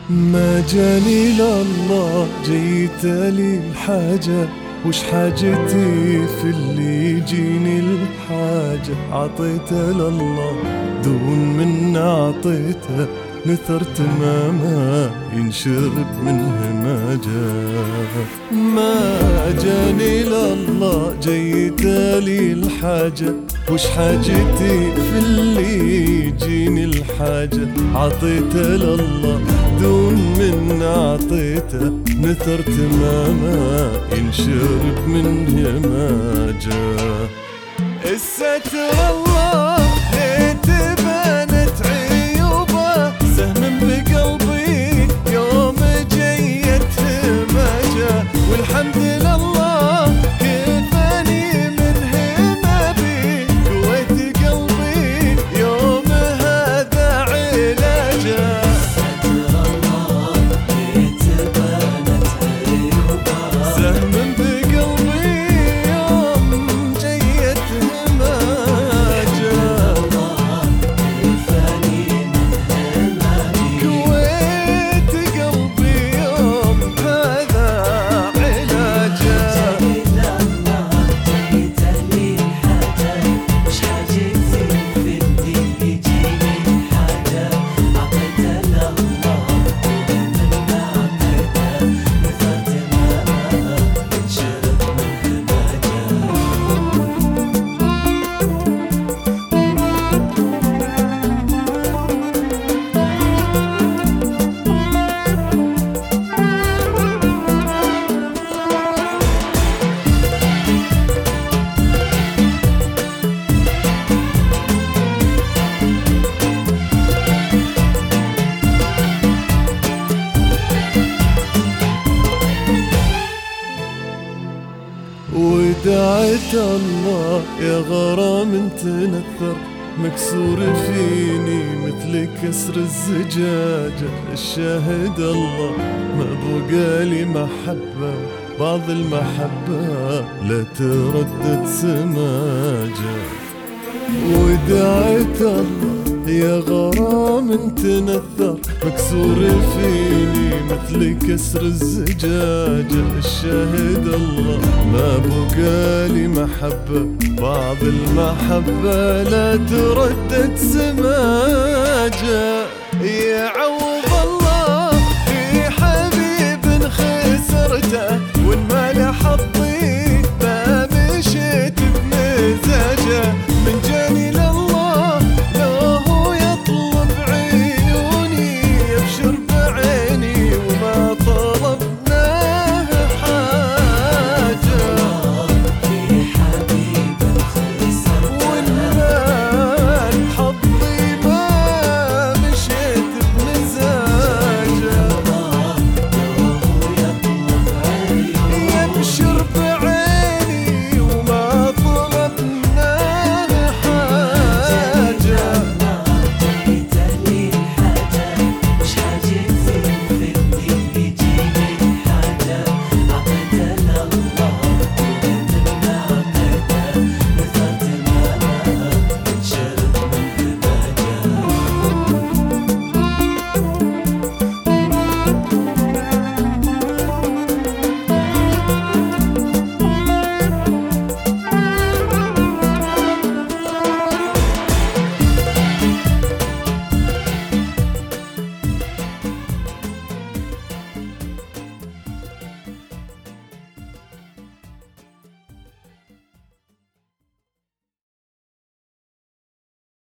ما جاني لله جيت لي الحاجة، وش حاجتي في اللي يجيني الحاجة؟ عطيته لله دون من عطيته، نثرت ما ينشرب منه ما جاء. ما جاني لله جيت لي الحاجة، وش حاجتي في اللي يجيني الحاجة؟ عطيته لله دون من عطيته، نثرت ما ينشرب منه ما جاء. الستر الله ليت بانت عيوبه، سهم بقلبي يوم جيت ما جاء. والحمد لله كفاني منه ما بي، قويت قلبي يوم هذا علاجه. ودعيت الله يا غرام تنثر، مكسور فيني مثل كسر الزجاجة. الشاهد الله ما بقالي محبة، بعض المحبة لا تردد سماجة. ودعيت الله يا غرام تنثر، مكسور فيني مثل كسر الزجاجة. الشاهد الله ما بقالي محبة، بعض المحبة لا تردد سماجة. يا